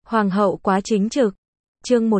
Hoàng hậu quá chính trực. Chương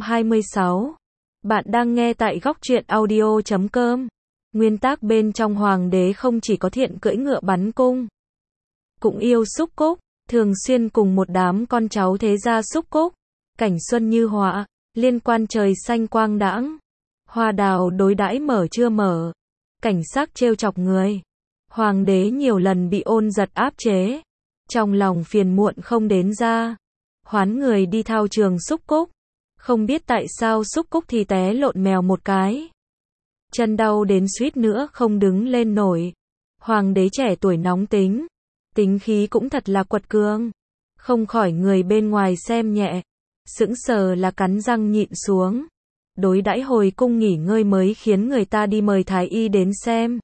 126. Bạn đang nghe tại góc truyện audio.com. Nguyên tắc bên trong hoàng đế không chỉ có thiện cưỡi ngựa bắn cung, cũng yêu xúc cúc, thường xuyên cùng một đám con cháu thế gia xúc cúc, cảnh xuân như họa, liên quan trời xanh quang đãng, hoa đào đối đãi mở chưa mở, cảnh sắc trêu chọc người. Hoàng đế nhiều lần bị ôn giật áp chế, trong lòng phiền muộn không đến ra, hoán người đi thao trường xúc cúc, không biết tại sao xúc cúc thì té lộn mèo một cái, chân đau đến suýt nữa không đứng lên nổi. Hoàng đế trẻ tuổi nóng tính, tính khí cũng thật là quật cường, không khỏi người bên ngoài xem nhẹ, sững sờ là cắn răng nhịn xuống. Đối đãi hồi cung nghỉ ngơi mới khiến người ta đi mời thái y đến xem.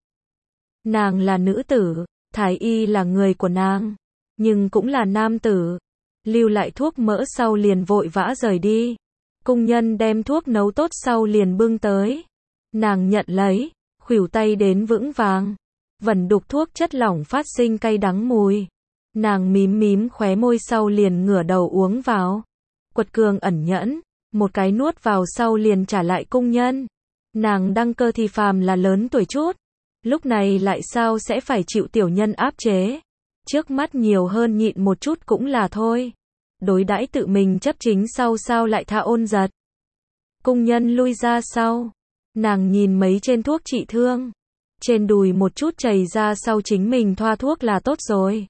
Nàng là nữ tử, thái y là người của nàng, nhưng cũng là nam tử. Lưu lại thuốc mỡ sau liền vội vã rời đi. Cung nhân đem thuốc nấu tốt sau liền bưng tới. Nàng nhận lấy, khuỷu tay đến vững vàng. Vẩn đục thuốc chất lỏng phát sinh cay đắng mùi. Nàng mím mím khóe môi sau liền ngửa đầu uống vào. Quật cường ẩn nhẫn, một cái nuốt vào sau liền trả lại cung nhân. Nàng đăng cơ thì phàm là lớn tuổi chút, lúc này lại sao sẽ phải chịu tiểu nhân áp chế. Trước mắt nhiều hơn nhịn một chút cũng là thôi. Đối đãi tự mình chấp chính sau sao lại tha ôn giật. Cung nhân lui ra sau. Nàng nhìn mấy trên thuốc trị thương. Trên đùi một chút chảy ra sau chính mình thoa thuốc là tốt rồi.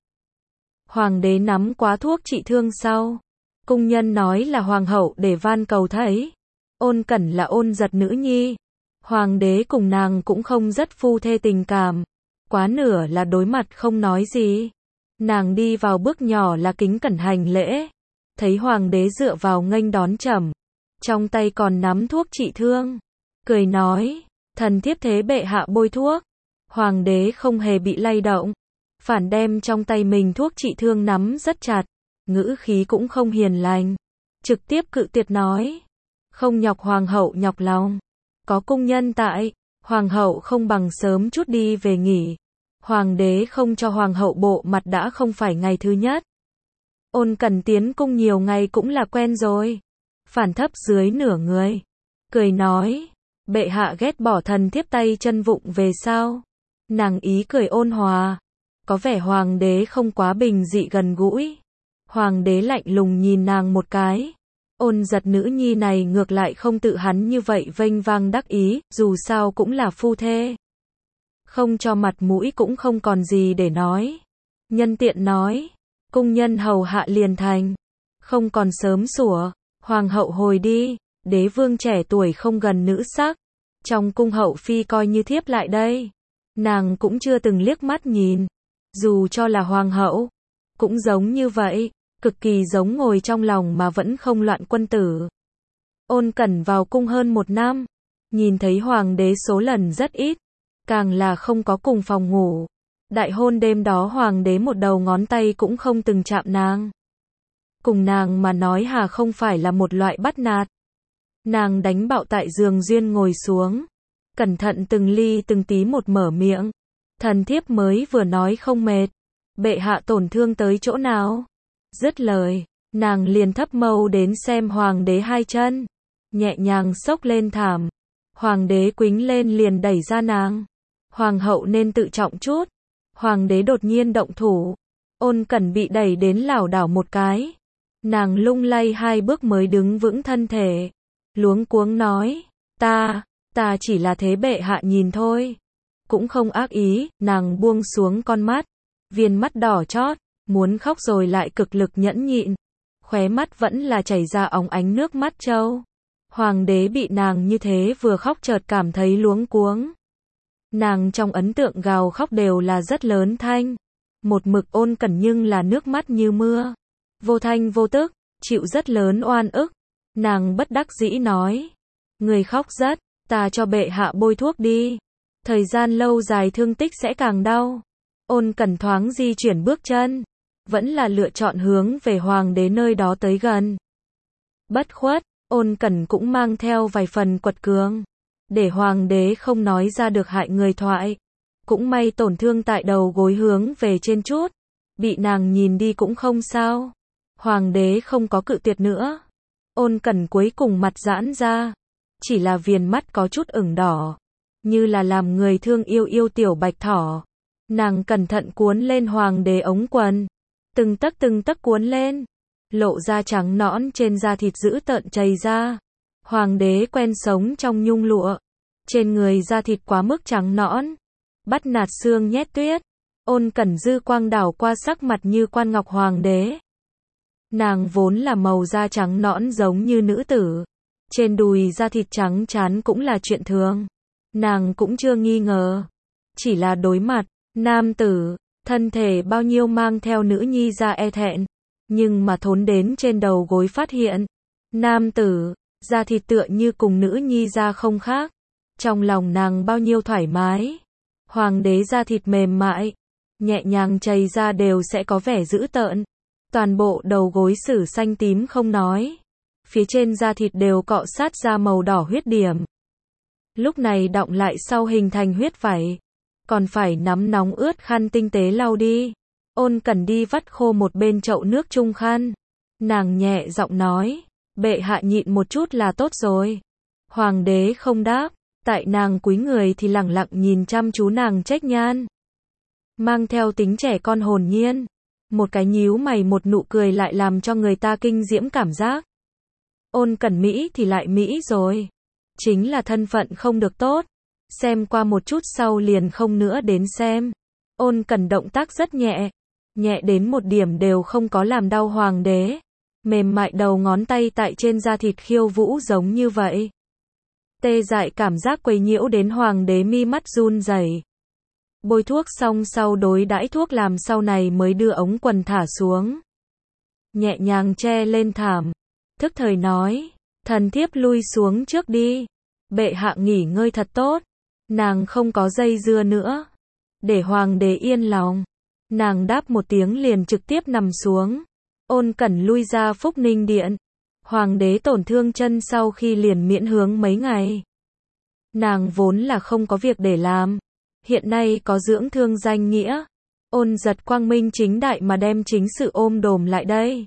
Hoàng đế nắm quá thuốc trị thương sau. Cung nhân nói là hoàng hậu để van cầu thấy. Ôn Cẩn là ôn giật nữ nhi. Hoàng đế cùng nàng cũng không rất phu thê tình cảm. Quá nửa là đối mặt không nói gì. Nàng đi vào bước nhỏ là kính cẩn hành lễ. Thấy hoàng đế dựa vào nghênh đón trầm. Trong tay còn nắm thuốc trị thương. Cười nói, thần thiếp thế bệ hạ bôi thuốc. Hoàng đế không hề bị lay động. Phản đem trong tay mình thuốc trị thương nắm rất chặt. Ngữ khí cũng không hiền lành. Trực tiếp cự tuyệt nói. Không nhọc hoàng hậu nhọc lòng. Có cung nhân tại, hoàng hậu không bằng sớm chút đi về nghỉ. Hoàng đế không cho hoàng hậu bộ mặt đã không phải ngày thứ nhất. Ôn Cẩn tiến cung nhiều ngày cũng là quen rồi. Phản thấp dưới nửa người. Cười nói, bệ hạ ghét bỏ thần thiếp tay chân vụng về sao? Nàng ý cười ôn hòa. Có vẻ hoàng đế không quá bình dị gần gũi. Hoàng đế lạnh lùng nhìn nàng một cái. Ôn giật nữ nhi này ngược lại không tự hắn như vậy vênh vang đắc ý, dù sao cũng là phu thê. Không cho mặt mũi cũng không còn gì để nói. Nhân tiện nói, cung nhân hầu hạ liền thành. Không còn sớm sủa, hoàng hậu hồi đi, đế vương trẻ tuổi không gần nữ sắc. Trong cung hậu phi coi như thiếp lại đây. Nàng cũng chưa từng liếc mắt nhìn. Dù cho là hoàng hậu, cũng giống như vậy. Cực kỳ giống ngồi trong lòng mà vẫn không loạn quân tử. Ôn Cẩn vào cung hơn 1 năm, nhìn thấy hoàng đế số lần rất ít, càng là không có cùng phòng ngủ. Đại hôn đêm đó hoàng đế một đầu ngón tay cũng không từng chạm nàng. Cùng nàng mà nói hà không phải là một loại bắt nạt. Nàng đánh bạo tại giường duyên ngồi xuống, cẩn thận từng ly từng tí một mở miệng. Thần thiếp mới vừa nói không mệt, bệ hạ tổn thương tới chỗ nào? Dứt lời, nàng liền thấp mâu đến xem hoàng đế hai chân, nhẹ nhàng xốc lên thảm. Hoàng đế quýnh lên liền đẩy ra nàng. Hoàng hậu nên tự trọng chút. Hoàng đế đột nhiên động thủ. Ôn Cẩn bị đẩy đến lảo đảo một cái. Nàng lung lay 2 bước mới đứng vững thân thể. Luống cuống nói, ta chỉ là thế bệ hạ nhìn thôi. Cũng không ác ý, nàng buông xuống con mắt. Viên mắt đỏ chót. Muốn khóc rồi lại cực lực nhẫn nhịn. Khóe mắt vẫn là chảy ra óng ánh nước mắt trâu. Hoàng đế bị nàng như thế vừa khóc chợt cảm thấy luống cuống. Nàng trong ấn tượng gào khóc đều là rất lớn thanh. Một mực Ôn Cẩn nhưng là nước mắt như mưa. Vô thanh vô tức, chịu rất lớn oan ức. Nàng bất đắc dĩ nói. Người khóc rất, ta cho bệ hạ bôi thuốc đi. Thời gian lâu dài thương tích sẽ càng đau. Ôn Cẩn thoáng di chuyển bước chân. Vẫn là lựa chọn hướng về hoàng đế nơi đó tới gần. Bất khuất, Ôn Cẩn cũng mang theo vài phần quật cường. Để hoàng đế không nói ra được hại người thoại. Cũng may tổn thương tại đầu gối hướng về trên chút. Bị nàng nhìn đi cũng không sao. Hoàng đế không có cự tuyệt nữa. Ôn Cẩn cuối cùng mặt giãn ra, chỉ là viền mắt có chút ửng đỏ, như là làm người thương yêu yêu tiểu bạch thỏ. Nàng cẩn thận cuốn lên hoàng đế ống quần, từng tấc cuốn lên, lộ ra trắng nõn trên da thịt dữ tợn chảy ra. Hoàng đế quen sống trong nhung lụa, trên người da thịt quá mức trắng nõn, bắt nạt xương nhét tuyết. Ôn Cẩn dư quang đảo qua sắc mặt như quan ngọc hoàng đế. Nàng vốn là màu da trắng nõn giống như nữ tử, trên đùi da thịt trắng chán cũng là chuyện thường. Nàng cũng chưa nghi ngờ, chỉ là đối mặt nam tử, thân thể bao nhiêu mang theo nữ nhi ra e thẹn, nhưng mà thốn đến trên đầu gối phát hiện, nam tử, da thịt tựa như cùng nữ nhi ra không khác. Trong lòng nàng bao nhiêu thoải mái. Hoàng đế da thịt mềm mại, nhẹ nhàng chảy ra đều sẽ có vẻ dữ tợn. Toàn bộ đầu gối sử xanh tím không nói, phía trên da thịt đều cọ sát ra màu đỏ huyết điểm. Lúc này đọng lại sau hình thành huyết vảy, còn phải nắm nóng ướt khăn tinh tế lau đi. Ôn Cẩn đi vắt khô một bên chậu nước chung khăn. Nàng nhẹ giọng nói, bệ hạ nhịn một chút là tốt rồi. Hoàng đế không đáp, tại nàng cúi người thì lẳng lặng nhìn chăm chú nàng trách nhan. Mang theo tính trẻ con hồn nhiên, một cái nhíu mày một nụ cười lại làm cho người ta kinh diễm cảm giác. Ôn Cẩn Mỹ thì lại Mỹ rồi. Chính là thân phận không được tốt. Xem qua một chút sau liền không nữa đến xem. Ôn Cẩn động tác rất nhẹ, nhẹ đến một điểm đều không có làm đau hoàng đế. Mềm mại đầu ngón tay tại trên da thịt khiêu vũ giống như vậy. Tê dại cảm giác quấy nhiễu đến hoàng đế mi mắt run rẩy. Bôi thuốc xong sau đối đãi thuốc làm sau này mới đưa ống quần thả xuống. Nhẹ nhàng che lên thảm. Thức thời nói, thần thiếp lui xuống trước đi. Bệ hạ nghỉ ngơi thật tốt. Nàng không có dây dưa nữa. Để hoàng đế yên lòng. Nàng đáp một tiếng liền trực tiếp nằm xuống. Ôn Cẩn lui ra Phúc Ninh Điện. Hoàng đế tổn thương chân sau khi liền miễn hướng mấy ngày. Nàng vốn là không có việc để làm. Hiện nay có dưỡng thương danh nghĩa. Ôn Giật quang minh chính đại mà đem chính sự ôm đồm lại đây.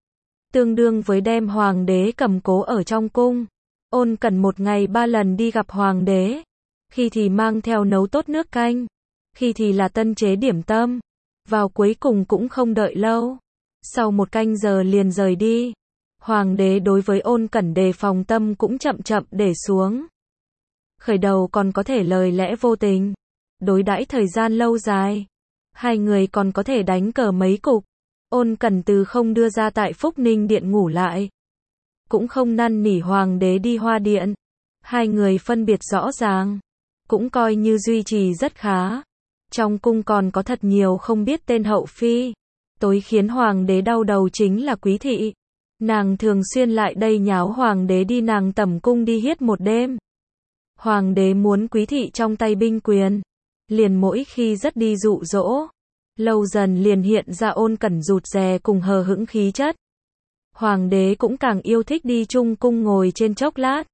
Tương đương với đem hoàng đế cầm cố ở trong cung. Ôn Cẩn một ngày 3 lần đi gặp hoàng đế. Khi thì mang theo nấu tốt nước canh. Khi thì là tân chế điểm tâm. Vào cuối cùng cũng không đợi lâu. Sau 1 canh giờ liền rời đi. Hoàng đế đối với Ôn Cẩn đề phòng tâm cũng chậm chậm để xuống. Khởi đầu còn có thể lời lẽ vô tình. Đối đãi thời gian lâu dài. Hai người còn có thể đánh cờ mấy cục. Ôn Cẩn từ không đưa ra tại Phúc Ninh Điện ngủ lại. Cũng không năn nỉ hoàng đế đi Hoa Điện. Hai người phân biệt rõ ràng. Cũng coi như duy trì rất khá. Trong cung còn có thật nhiều không biết tên hậu phi. Tối khiến hoàng đế đau đầu chính là Quý thị. Nàng thường xuyên lại đây nháo hoàng đế đi nàng tẩm cung đi hiết một đêm. Hoàng đế muốn Quý thị trong tay binh quyền. Liền mỗi khi rất đi dụ dỗ. Lâu dần liền hiện ra Ôn Cẩn rụt rè cùng hờ hững khí chất. Hoàng đế cũng càng yêu thích đi chung cung ngồi trên chốc lát.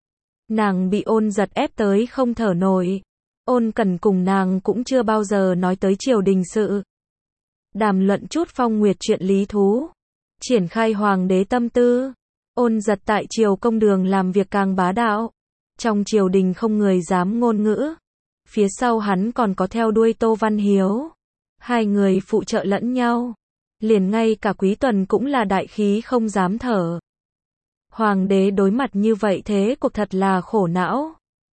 Nàng bị Ôn Giật ép tới không thở nổi. Ôn Cẩn cùng nàng cũng chưa bao giờ nói tới triều đình sự. Đàm luận chút phong nguyệt chuyện lý thú. Triển khai hoàng đế tâm tư. Ôn Giật tại triều công đường làm việc càng bá đạo. Trong triều đình không người dám ngôn ngữ. Phía sau hắn còn có theo đuôi Tô Văn Hiếu. Hai người phụ trợ lẫn nhau. Liền ngay cả Quý Tuần cũng là đại khí không dám thở. Hoàng đế đối mặt như vậy thế cuộc thật là khổ não.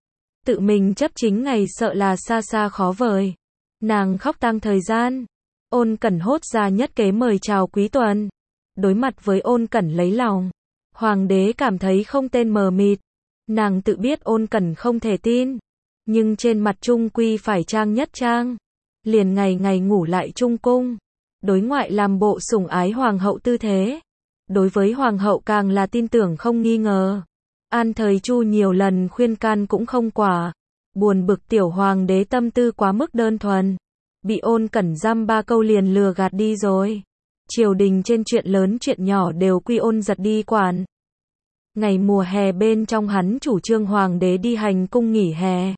Tự mình chấp chính ngày sợ là xa xa khó vời. Nàng khóc tang thời gian. Ôn Cẩn hốt ra nhất kế mời chào Quý Tuần. Đối mặt với Ôn Cẩn lấy lòng. Hoàng đế cảm thấy không tên mờ mịt. Nàng tự biết Ôn Cẩn không thể tin. Nhưng trên mặt trung quy phải trang nhất trang. Liền ngày ngày ngủ lại chung cung. Đối ngoại làm bộ sủng ái hoàng hậu tư thế. Đối với hoàng hậu càng là tin tưởng không nghi ngờ. An Thời Chu nhiều lần khuyên can cũng không quả. Buồn bực tiểu hoàng đế tâm tư quá mức đơn thuần. Bị Ôn Cẩn dăm 3 câu liền lừa gạt đi rồi. Triều đình trên chuyện lớn chuyện nhỏ đều quy Ôn Giật đi quản. Ngày mùa hè bên trong hắn chủ trương hoàng đế đi hành cung nghỉ hè.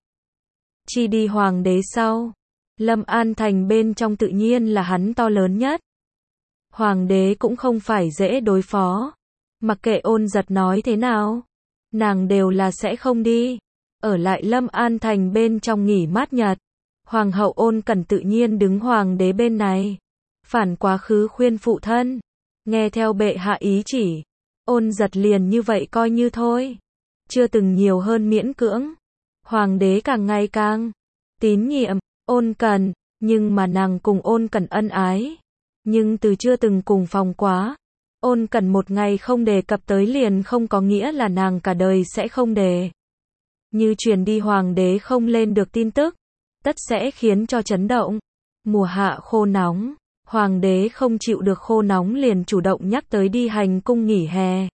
Chi đi hoàng đế sau. Lâm An Thành bên trong tự nhiên là hắn to lớn nhất. Hoàng đế cũng không phải dễ đối phó. Mặc kệ Ôn Giật nói thế nào, nàng đều là sẽ không đi. Ở lại Lâm An Thành bên trong nghỉ mát nhật. Hoàng hậu Ôn Cẩn tự nhiên đứng hoàng đế bên này. Phản quá khứ khuyên phụ thân. Nghe theo bệ hạ ý chỉ. Ôn Giật liền như vậy coi như thôi. Chưa từng nhiều hơn miễn cưỡng. Hoàng đế càng ngày càng tín nhiệm Ôn Cẩn, nhưng mà nàng cùng Ôn Cẩn ân ái. Nhưng từ chưa từng cùng phòng quá. Ôn Cẩn một ngày không đề cập tới liền không có nghĩa là nàng cả đời sẽ không đề. Như truyền đi hoàng đế không lên được tin tức, tất sẽ khiến cho chấn động. Mùa hạ khô nóng, hoàng đế không chịu được khô nóng liền chủ động nhắc tới đi hành cung nghỉ hè.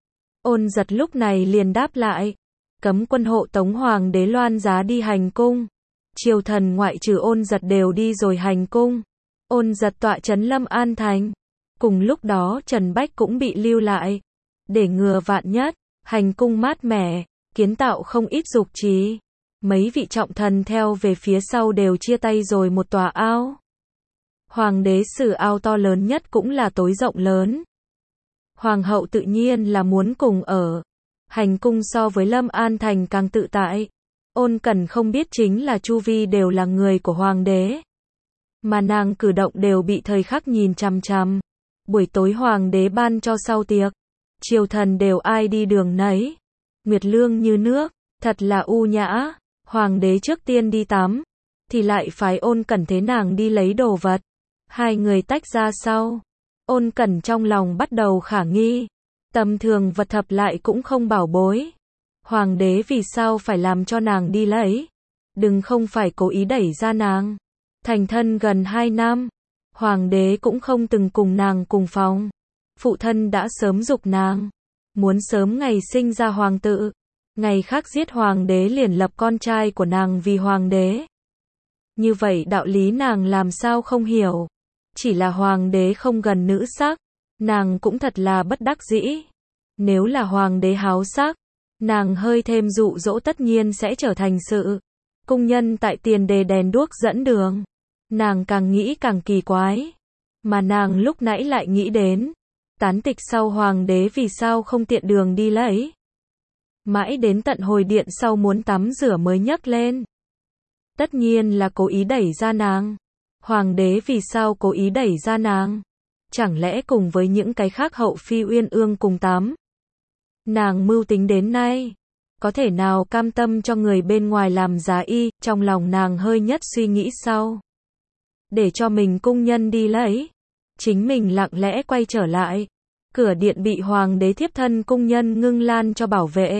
Ôn Giật lúc này liền đáp lại, cấm quân hộ tống hoàng đế loan giá đi hành cung. Triều thần ngoại trừ Ôn Giật đều đi rồi hành cung. Ôn Giật tọa trấn Lâm An Thành. Cùng lúc đó Trần Bách cũng bị lưu lại. Để ngừa vạn nhất, hành cung mát mẻ, kiến tạo không ít dục trí. Mấy vị trọng thần theo về phía sau đều chia tay rồi một tòa ao. Hoàng đế xử ao to lớn nhất cũng là tối rộng lớn. Hoàng hậu tự nhiên là muốn cùng ở. Hành cung so với Lâm An Thành càng tự tại. Ôn Cẩn không biết chính là chu vi đều là người của hoàng đế. Mà nàng cử động đều bị thời khắc nhìn chằm chằm. Buổi tối hoàng đế ban cho sau tiệc. Triều thần đều ai đi đường nấy. Nguyệt lương như nước, thật là u nhã. Hoàng đế trước tiên đi tắm, thì lại phái Ôn Cẩn thế nàng đi lấy đồ vật. Hai người tách ra sau. Ôn Cẩn trong lòng bắt đầu khả nghi. Tầm thường vật thập lại cũng không bảo bối. Hoàng đế vì sao phải làm cho nàng đi lấy? Đừng không phải cố ý đẩy ra nàng. Thành thân gần 2 năm. Hoàng đế cũng không từng cùng nàng cùng phòng. Phụ thân đã sớm giục nàng. Muốn sớm ngày sinh ra hoàng tự. Ngày khác giết hoàng đế liền lập con trai của nàng vì hoàng đế. Như vậy đạo lý nàng làm sao không hiểu. Chỉ là hoàng đế không gần nữ sắc. Nàng cũng thật là bất đắc dĩ. Nếu là hoàng đế háo sắc, nàng hơi thêm dụ dỗ tất nhiên sẽ trở thành sự. Cung nhân tại tiền đề đèn đuốc dẫn đường. Nàng càng nghĩ càng kỳ quái. Mà nàng lúc nãy lại nghĩ đến. Tán tịch sau hoàng đế vì sao không tiện đường đi lấy. Mãi đến tận hồi điện sau muốn tắm rửa mới nhấc lên. Tất nhiên là cố ý đẩy ra nàng. Hoàng đế vì sao cố ý đẩy ra nàng? Chẳng lẽ cùng với những cái khác hậu phi uyên ương cùng tắm? Nàng mưu tính đến nay. Có thể nào cam tâm cho người bên ngoài làm giá y? Trong lòng nàng hơi nhất suy nghĩ sau. Để cho mình cung nhân đi lấy. Chính mình lặng lẽ quay trở lại. Cửa điện bị hoàng đế thiếp thân cung nhân Ngưng Lan cho bảo vệ.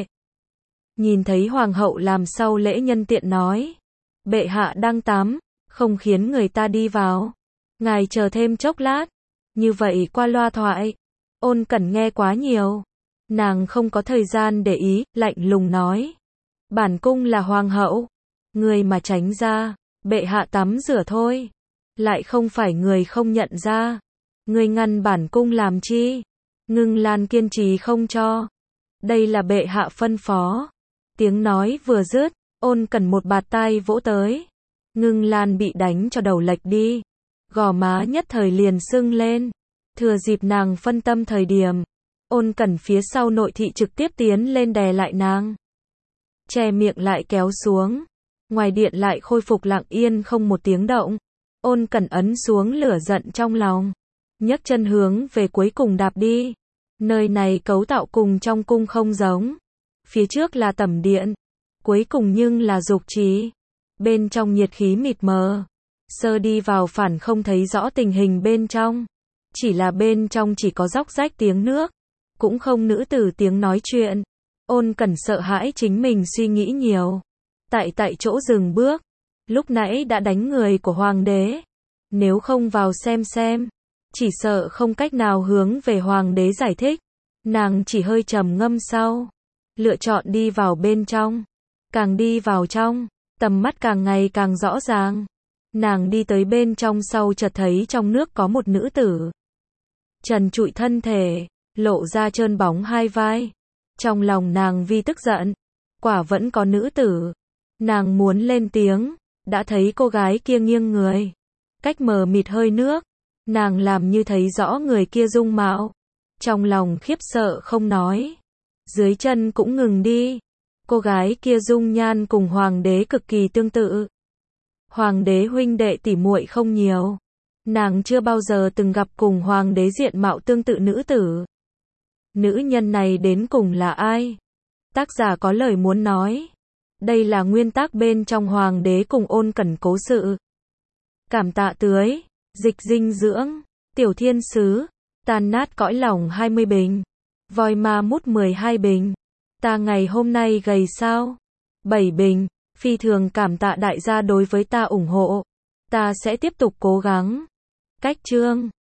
Nhìn thấy hoàng hậu làm sau lễ nhân tiện nói. Bệ hạ đang tắm, không khiến người ta đi vào. Ngài chờ thêm chốc lát. Như vậy qua loa thoại. Ôn Cẩn nghe quá nhiều. Nàng không có thời gian để ý, lạnh lùng nói. Bản cung là hoàng hậu. Người mà tránh ra, bệ hạ tắm rửa thôi. Lại không phải người không nhận ra. Người ngăn bản cung làm chi? Ngưng Lan kiên trì không cho. Đây là bệ hạ phân phó. Tiếng nói vừa dứt, Ôn Cẩn một bạt tai vỗ tới. Ngưng Lan bị đánh cho đầu lệch đi. Gò má nhất thời liền sưng lên. Thừa dịp nàng phân tâm thời điểm. Ôn Cẩn phía sau nội thị trực tiếp tiến lên đè lại nàng. Che miệng lại kéo xuống. Ngoài điện lại khôi phục lặng yên không một tiếng động. Ôn Cẩn ấn xuống lửa giận trong lòng. Nhấc chân hướng về cuối cùng đạp đi. Nơi này cấu tạo cùng trong cung không giống. Phía trước là tẩm điện. Cuối cùng nhưng là dục trí. Bên trong nhiệt khí mịt mờ. Sơ đi vào phản không thấy rõ tình hình bên trong. Chỉ là bên trong chỉ có róc rách tiếng nước. Cũng không nữ tử tiếng nói chuyện. Ôn Cẩn sợ hãi chính mình suy nghĩ nhiều. Tại chỗ dừng bước. Lúc nãy đã đánh người của hoàng đế. Nếu không vào xem. Chỉ sợ không cách nào hướng về hoàng đế giải thích. Nàng chỉ hơi trầm ngâm sau. Lựa chọn đi vào bên trong. Càng đi vào trong, tầm mắt càng ngày càng rõ ràng. Nàng đi tới bên trong sau chợt thấy trong nước có một nữ tử. Trần trụi thân thể, lộ ra trơn bóng hai vai. Trong lòng nàng vi tức giận. Quả vẫn có nữ tử. Nàng muốn lên tiếng, đã thấy cô gái kia nghiêng người. Cách mờ mịt hơi nước. Nàng làm như thấy rõ người kia dung mạo. Trong lòng khiếp sợ không nói. Dưới chân cũng ngừng đi. Cô gái kia dung nhan cùng hoàng đế cực kỳ tương tự. Hoàng đế huynh đệ tỉ muội không nhiều. Nàng chưa bao giờ từng gặp cùng hoàng đế diện mạo tương tự nữ tử. Nữ nhân này đến cùng là ai? Tác giả có lời muốn nói. Đây là nguyên tác bên trong hoàng đế cùng ôn cẩn cố sự. Cảm tạ tưới, dịch dinh dưỡng, tiểu thiên sứ, tan nát cõi lòng 20 bình. Voi ma mút 12 bình. Ta ngày hôm nay gầy sao? 7 bình. Phi thường cảm tạ đại gia đối với ta ủng hộ. Ta sẽ tiếp tục cố gắng. Cách chương